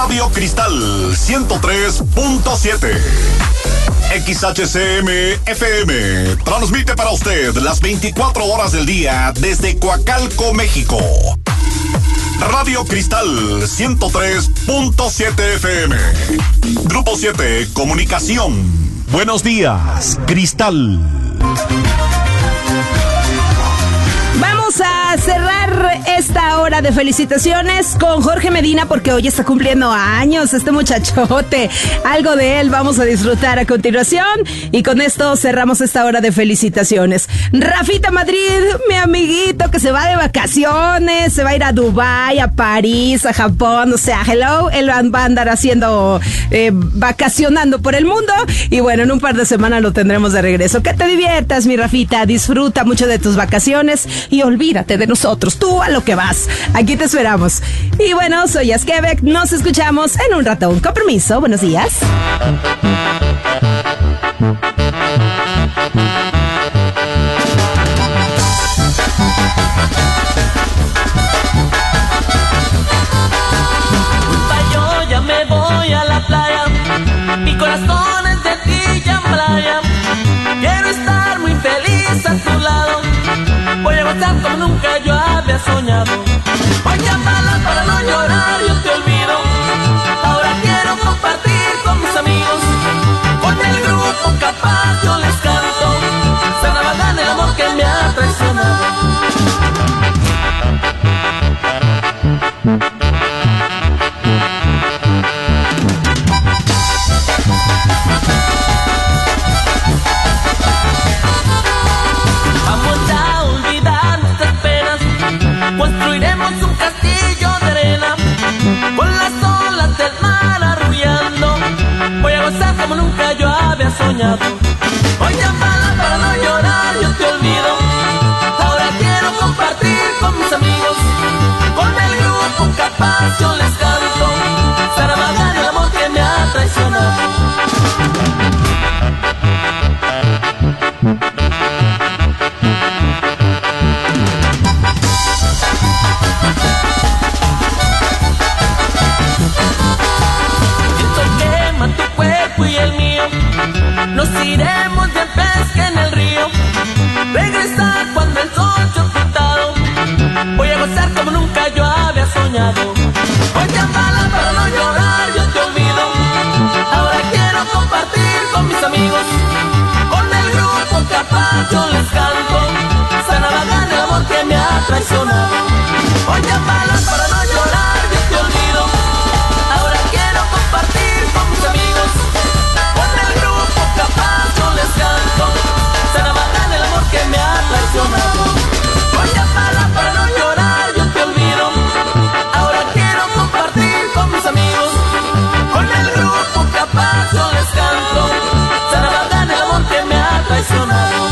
Radio Cristal 103.7. XHCM FM transmite para usted las 24 horas del día desde Coacalco, México. Radio Cristal 103.7 FM. Grupo 7 Comunicación. Buenos días, Cristal. Vamos a cerrar esta hora de felicitaciones con Jorge Medina porque hoy está cumpliendo años este muchachote. Algo de él vamos a disfrutar a continuación y con esto cerramos esta hora de felicitaciones. Rafita Madrid, mi amiguito que se va de vacaciones, se va a ir a Dubái, a París, a Japón, o sea, hello, él va a andar haciendo, vacacionando por el mundo y bueno, en un par de semanas lo tendremos de regreso. Que te diviertas, mi Rafita, disfruta mucho de tus vacaciones y olvídate de nosotros, tú a lo que vas. Aquí te esperamos. Y bueno, soy Asquebec, nos escuchamos en un rato. Un compromiso, buenos días. Yo ya me voy a la playa, mi corazón es de ti ya en playa. Quiero estar muy feliz a tu lado, voy a gozar como nunca yo había soñado. Voy a llamarla para no llorar, yo te olvido. Ahora quiero compartir con mis amigos, con el grupo Capaz yo les canto. Se navegan el amor que me ha traicionado. Construiremos un castillo de arena con las olas del mar arrullando. Voy a gozar como nunca yo había soñado. Voy a llamarla para no llorar, yo te olvido. Ahora quiero compartir con mis amigos, con el grupo Capaz yo les canto. Sarabagán el amor que me ha traicionado. Y el mío, nos iremos de pesca en el río, regresar cuando el sol se ha ocultado. Voy a gozar como nunca yo había soñado. Voy a llamarla para no llorar, yo te olvido. Ahora quiero compartir con mis amigos, con el grupo Capaz yo les canto. Se navegan el amor que me ha traicionado. Voy a llamarla para no llorar, yo te olvido. Ahora quiero compartir con mis amigos, Capaz yo les canto. Se navegan el amor que me ha traicionado. Voy a llamarla para no llorar, yo te olvido. Ahora quiero compartir con mis amigos, con el grupo Capaz yo les canto. Se navegan el amor que me ha traicionado.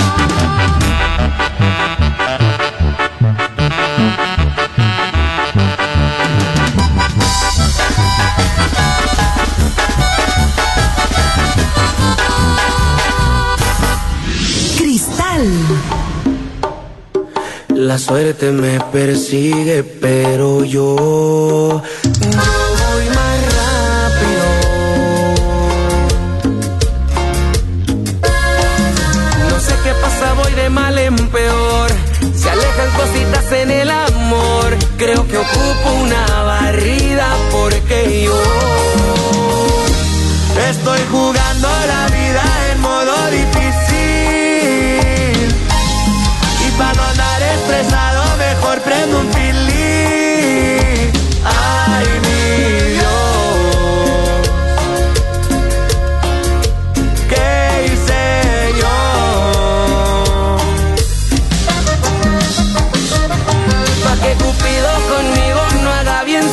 La suerte me persigue, pero yo voy más rápido. No sé qué pasa, voy de mal en peor. Se alejan cositas en el amor. Creo que ocupo una barrida porque yo estoy jugando la vida en modo difícil. Para no andar estresado, mejor prendo un pilín. Ay, mi Dios, ¿qué hice yo? Pa' que Cupido conmigo no haga bien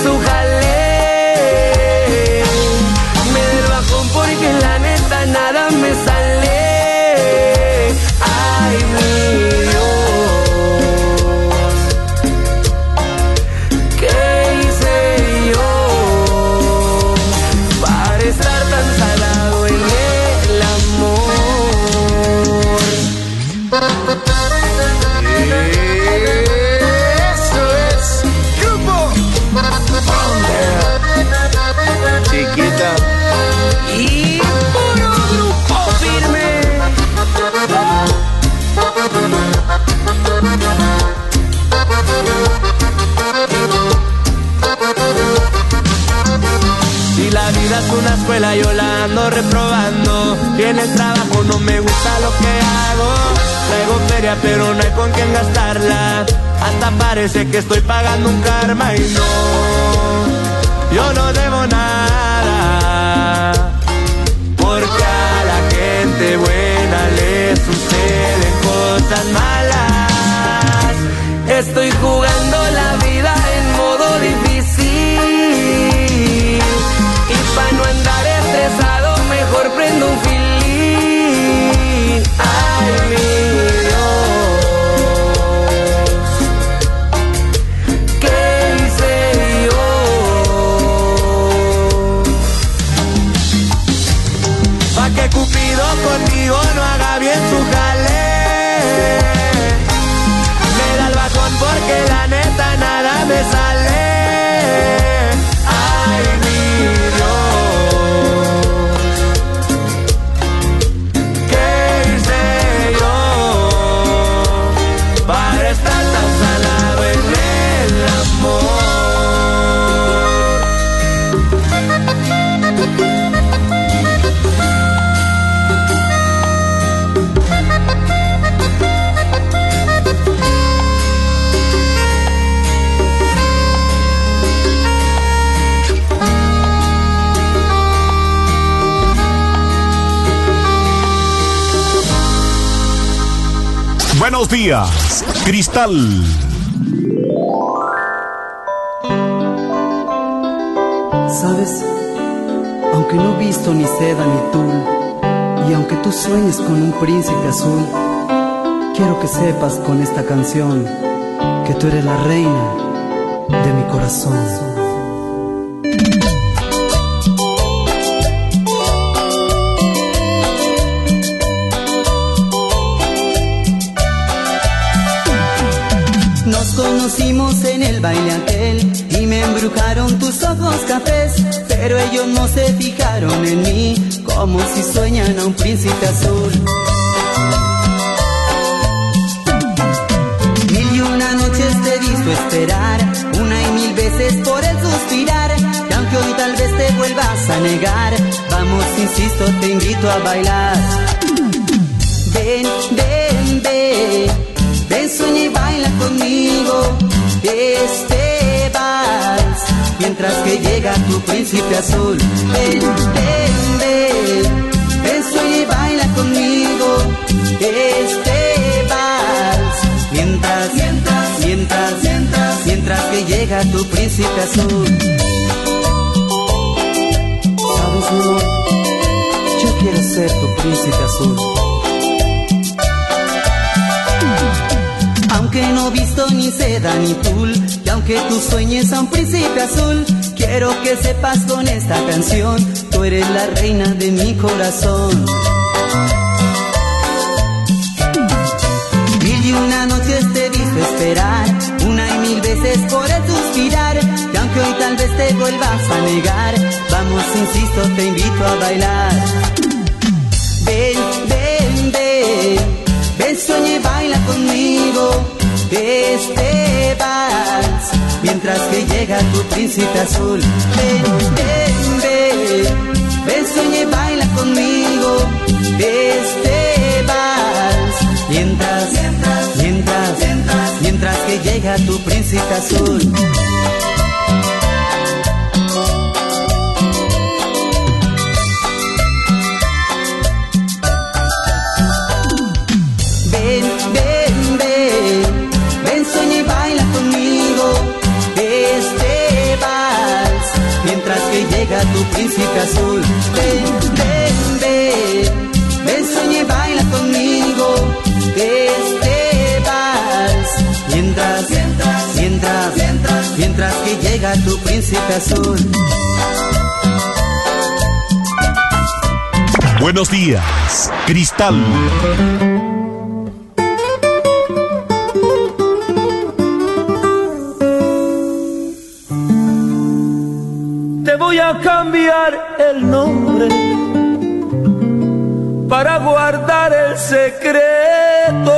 escuela es una escuela, yo la ando reprobando. Y en el trabajo no me gusta lo que hago. Traigo feria pero no hay con quién gastarla. Hasta parece que estoy pagando un karma y no, yo no debo nada. Porque a la gente buena le suceden cosas malas. Estoy jugando la vida en modo difícil. Y para no andar estresado mejor prendo un filín. Ay, mi Dios, ¿qué hice yo? Pa' que Cupido conmigo no haga bien su jale. Me da el bajón porque la neta nada me sale. Ay, mi Dios, ¿qué hice yo para estar tan salado en el amor? Buenos días, Cristal. Sabes, aunque no he visto ni seda ni tul, y aunque tú sueñes con un príncipe azul, quiero que sepas con esta canción que tú eres la reina de mi corazón. Nos conocimos en el baile aquel y me embrujaron tus ojos cafés, pero ellos no se fijaron en mí como si sueñan a un príncipe azul. Mil y una noches te he visto esperar, una y mil veces por el suspirar, y aunque hoy tal vez te vuelvas a negar, vamos, insisto, te invito a bailar. Ven, ven, ven. Ven, sueña y baila conmigo este vals, mientras que llega tu príncipe azul. Ven, ven, ven. Ven, sueña y baila conmigo este vals, mientras que llega tu príncipe azul. ¿Sabes, mi amor? Yo quiero ser tu príncipe azul. Aunque no he visto ni seda ni tul, y aunque tú sueñes a un príncipe azul, quiero que sepas con esta canción, tú eres la reina de mi corazón. Mil y una noches te he visto esperar, una y mil veces por el suspirar, y aunque hoy tal vez te vuelvas a negar, vamos, insisto, te invito a bailar. Ven, ven, ven. Ven, sueña y baila conmigo este vals, mientras que llega tu príncipe azul. Ven, ven, ven. Ven, sueña y baila conmigo este vals, mientras que llega tu príncipe azul. Llega tu príncipe azul. Ven, ven, ven. Ven, sueña y baila conmigo este vals, mientras que llega tu príncipe azul. Buenos días, Cristal. Voy a cambiar el nombre para guardar el secreto,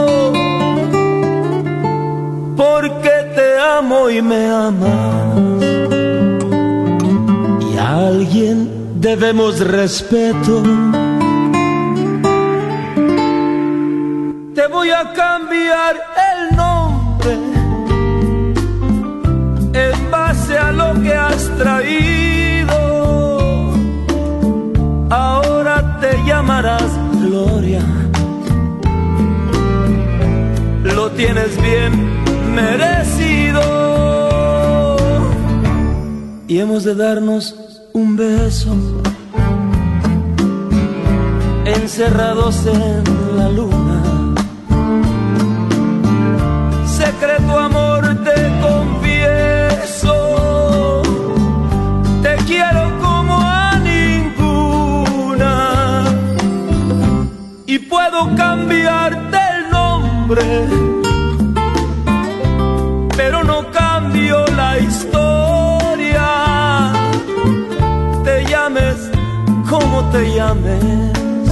porque te amo y me amas, y alguien debemos respeto. Te voy a cambiar el nombre en base a lo que has traído. Ahora te llamarás Gloria. Lo tienes bien merecido. Y hemos de darnos un beso, encerrados en la luna. Secreto amor te confieso, te quiero como a ninguna. Y puedo cambiarte el nombre, pero no cambio la historia. Te llames como te llames,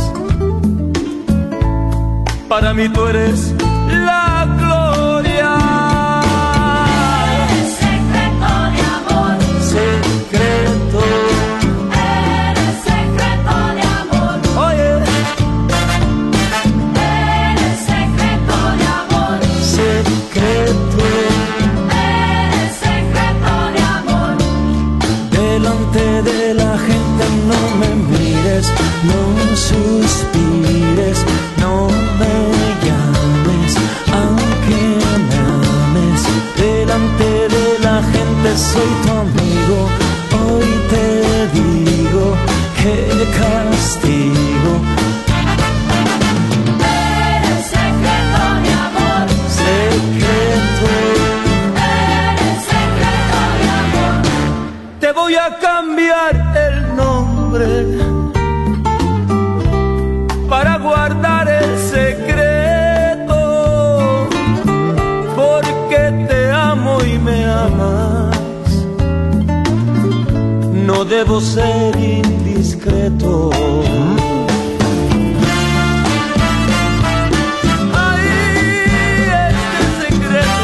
para mí tú eres la gloria. Eres secreto de amor. Secreto. Eres secreto de amor. Oye. Eres secreto de amor. Secreto. Eres secreto de amor. Delante de la gente no me mires, no suspires, no me llames, aunque me ames. Delante de la gente soy tu amigo. Hoy te digo que castigo. Eres secreto de amor. Secreto. Eres secreto de amor. Te voy a cambiar el nombre para guardar el secreto, porque te amo y me amas. No debo ser indiscreto. Ay, este secreto.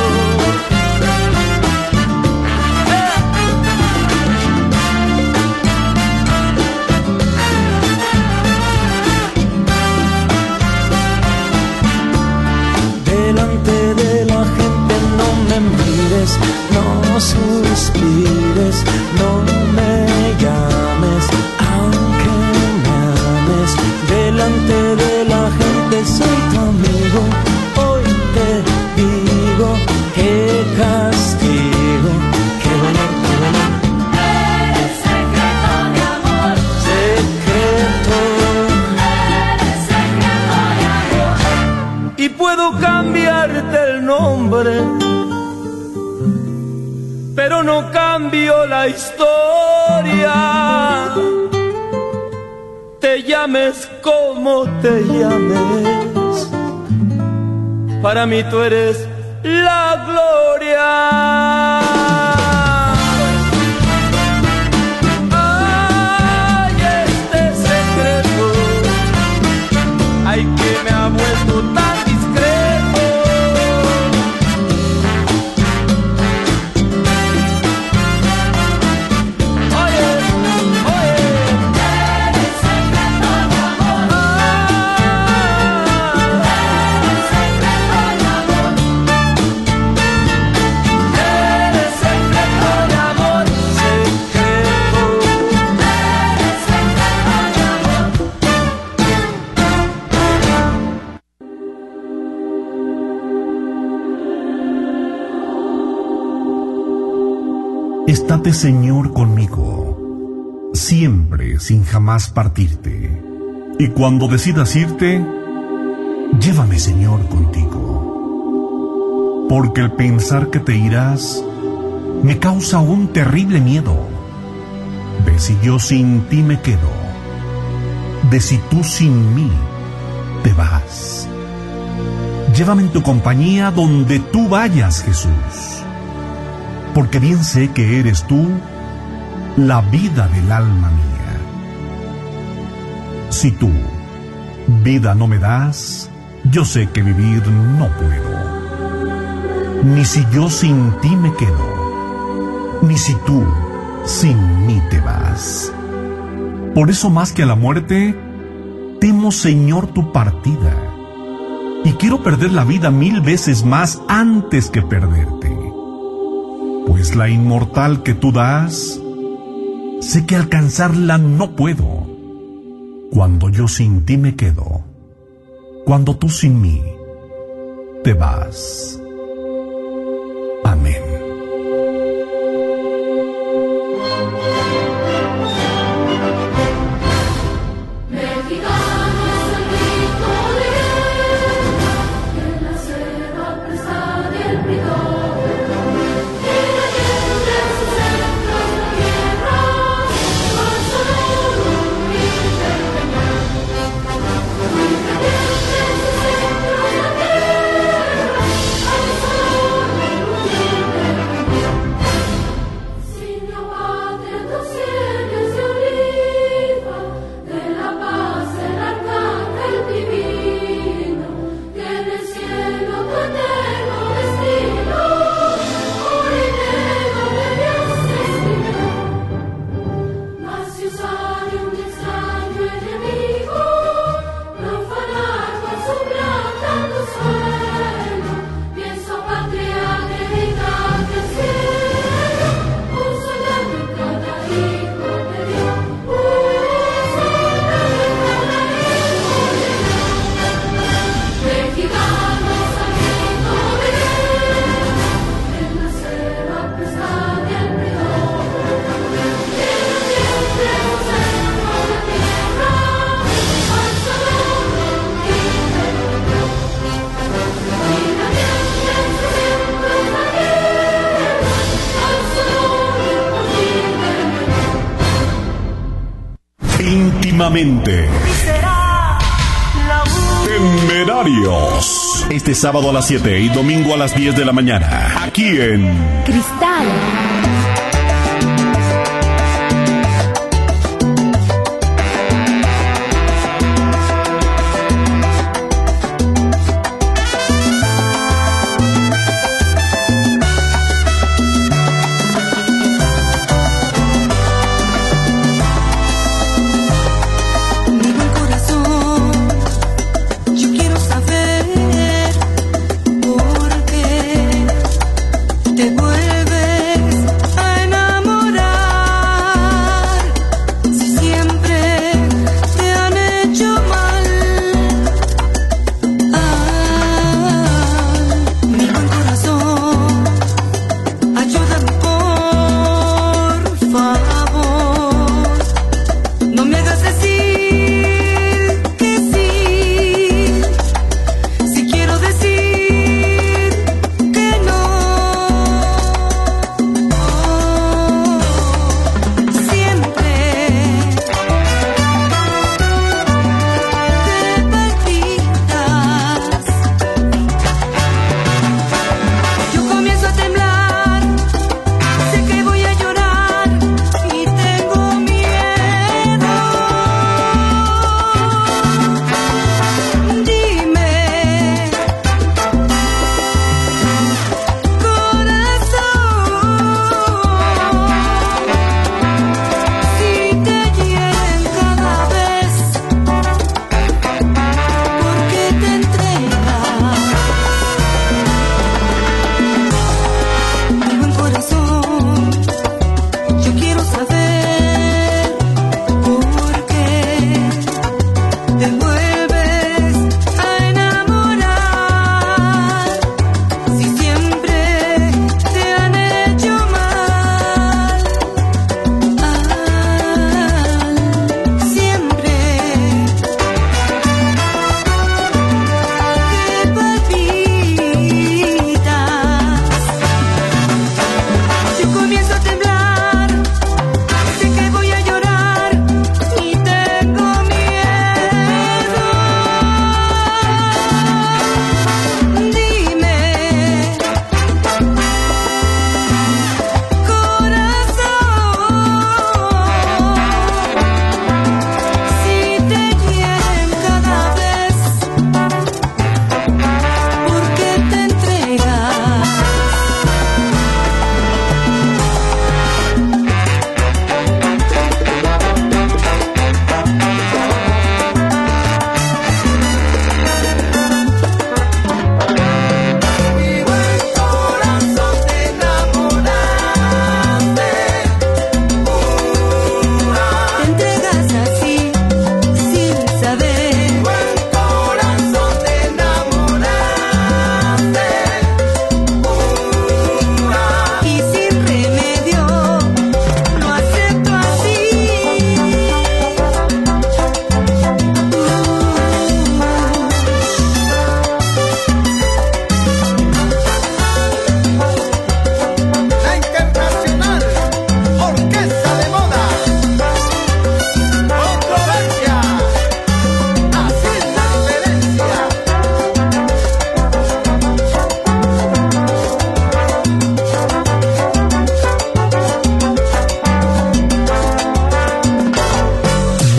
Delante de la gente no me mires, no suspires, no me llames, aunque me ames. Delante de la gente soy tu amigo. Hoy te digo que castigo. Qué dolor, qué dolor. Eres secreto de amor. Secreto. Eres secreto de amor. Y puedo cambiarte el nombre, pero no cambio la historia. Te llames como te llames, para mí tú eres la gloria. Ay, este secreto, ay, que me ha vuelto tan discreto. Oye, oye. Eres secreto de amor. Eres secreto de amor. Eres secreto de amor. Secreto. Eres secreto de amor. Estate, Señor, conmigo, siempre, sin jamás partirte. Y cuando decidas irte, llévame, Señor, contigo. Porque el pensar que te irás me causa un terrible miedo. De si yo sin ti me quedo, de si tú sin mí te vas. Llévame en tu compañía donde tú vayas, Jesús. Porque bien sé que eres tú la vida del alma mía. Si tú vida no me das, yo sé que vivir no puedo. Ni si yo sin ti me quedo, ni si tú sin mí te vas. Por eso más que a la muerte, temo, Señor, tu partida. Y quiero perder la vida 1000 veces más antes que perderte. Pues la inmortal que tú das, sé que alcanzarla no puedo. Cuando yo sin ti me quedo, cuando tú sin mí te vas. Amén. Íntimamente. Temerarios. Este sábado a las 7 y domingo a las 10 de la mañana. Aquí en Cristal. Te vuelves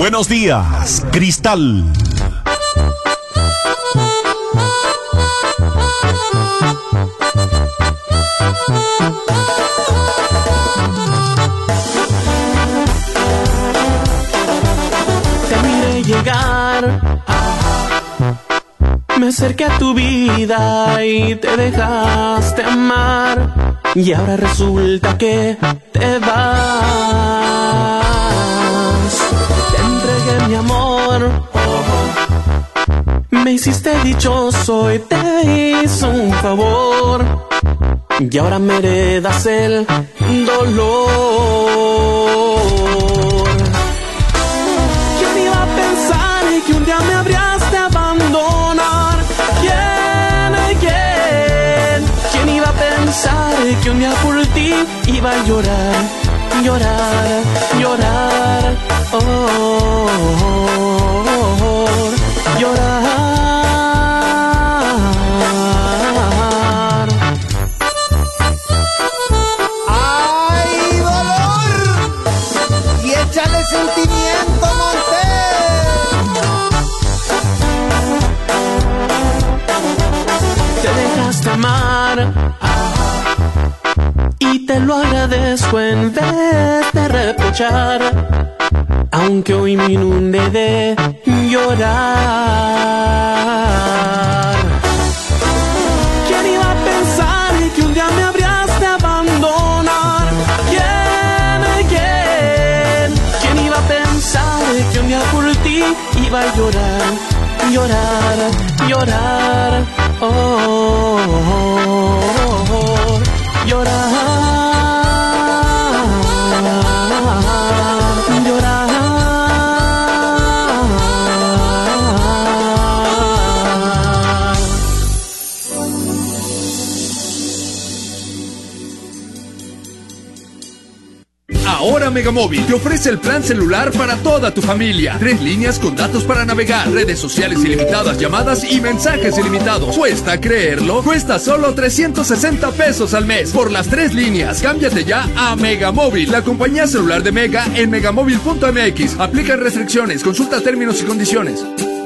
Buenos días, Cristal. Te miré llegar, me acerqué a tu vida y te dejaste amar, y ahora resulta que te vas. Te entregué mi amor, me hiciste dichoso y te hice un favor, y ahora me heredas el dolor. ¿Quién iba a pensar que un día me habrías de abandonar? ¿Quién iba a pensar que un día por ti iba a llorar, llorar, llorar, oh, llorar? ¡Ay, dolor! Y échale sentimiento, Te dejaste amar y te lo agradezco en vez de reprochar, aunque hoy me inunde de llorar. ¿Quién iba a pensar que un día me habrías de abandonar? ¿Quién iba a pensar que un día por ti iba a llorar, llorar, llorar, oh, llorar, llorar. Ahora Megamóvil te ofrece el plan celular para toda tu familia. 3 líneas con datos para navegar, redes sociales ilimitadas, llamadas y mensajes ilimitados. ¿Cuesta creerlo? Cuesta solo 360 pesos al mes por las 3 líneas. Cámbiate ya a Megamóvil, la compañía celular de Mega en megamóvil.mx. Aplican restricciones, consulta términos y condiciones.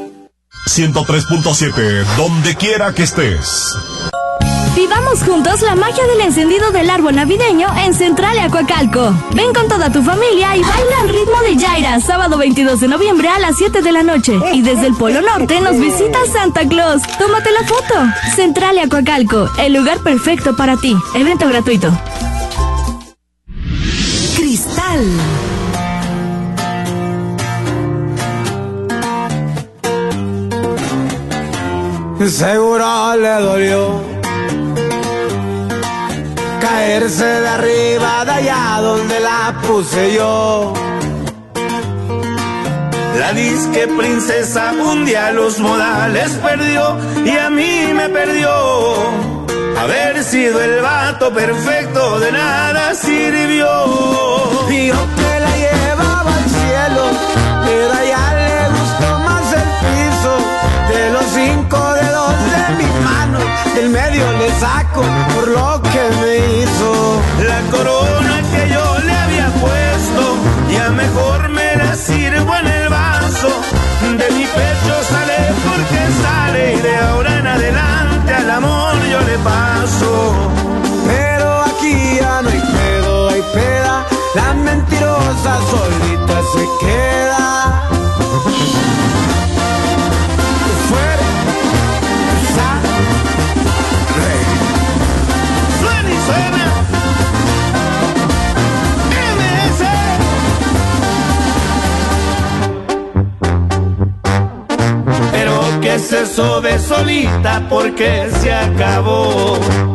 103.7, donde quiera que estés. Vivamos juntos la magia del encendido del árbol navideño en Centralia Coacalco. Ven con toda tu familia y baila al ritmo de Yaira, sábado 22 de noviembre a las 7 de la noche. Y desde el Polo Norte nos visita Santa Claus. Tómate la foto. Centralia Coacalco, el lugar perfecto para ti. Evento gratuito. Cristal. Seguro le dolió caerse de arriba de allá donde la puse yo. La disque princesa un día los modales perdió y a mí me perdió. Haber sido el vato perfecto de nada sirvió. Y yo que la llevaba al cielo, pero a ella le gustó más el piso. De los 5 dedos de mis manos, del medio le saco por lo que me hizo. La corona que yo le había puesto, ya mejor me la sirvo en el vaso. De mi pecho sale porque sale, y de ahora en adelante al amor yo le paso. Pero aquí ya no hay pedo, hay peda, la mentirosa solita se queda. Fuera, Suena y suena. MS. Pero ¿qué es eso de solita? Porque se acabó.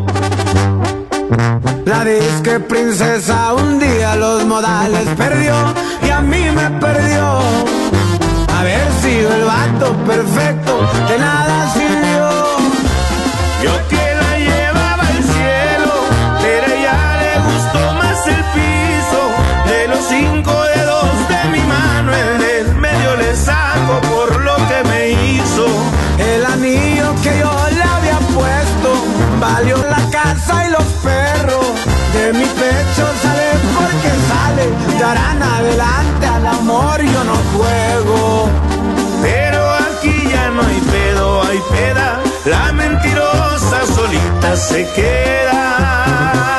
la disque princesa un día los modales perdió y a mí me perdió. Haber sido el vato perfecto de nada sirvió. Yo que la llevaba al cielo, pero a ella le gustó más el piso. De los 5 dedos de mi mano, el del medio le saco por lo que me hizo. El anillo que yo le había puesto valió la casa y los perros. De mi pecho sale porque sale, de ahora en adelante al amor yo no juego. la mentirosa solita se queda.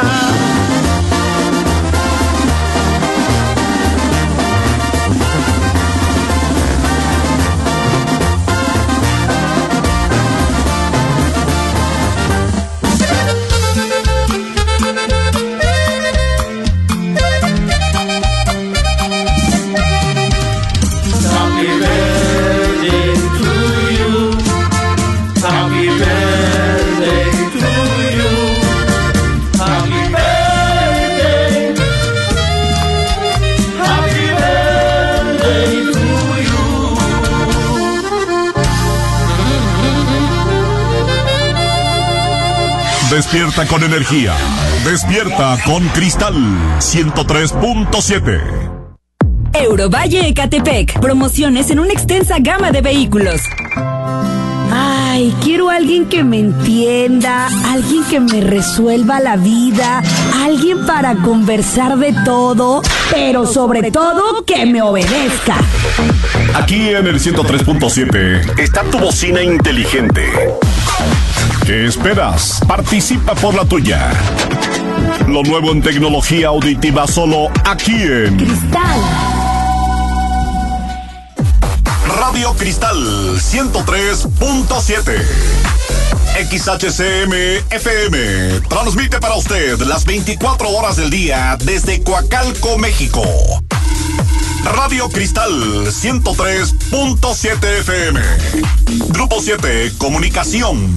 Despierta con energía. Despierta con Cristal 103.7. Eurovalle Ecatepec. Promociones en una extensa gama de vehículos. Ay, quiero a alguien que me entienda, alguien que me resuelva la vida, alguien para conversar de todo, pero sobre todo que me obedezca. Aquí en el 103.7 está tu bocina inteligente. ¿Qué esperas? Participa por la tuya. Lo nuevo en tecnología auditiva solo aquí en Cristal. Radio Cristal 103.7. XHCM FM transmite para usted las 24 horas del día desde Coacalco, México. Radio Cristal 103.7 FM. Grupo 7 Comunicación.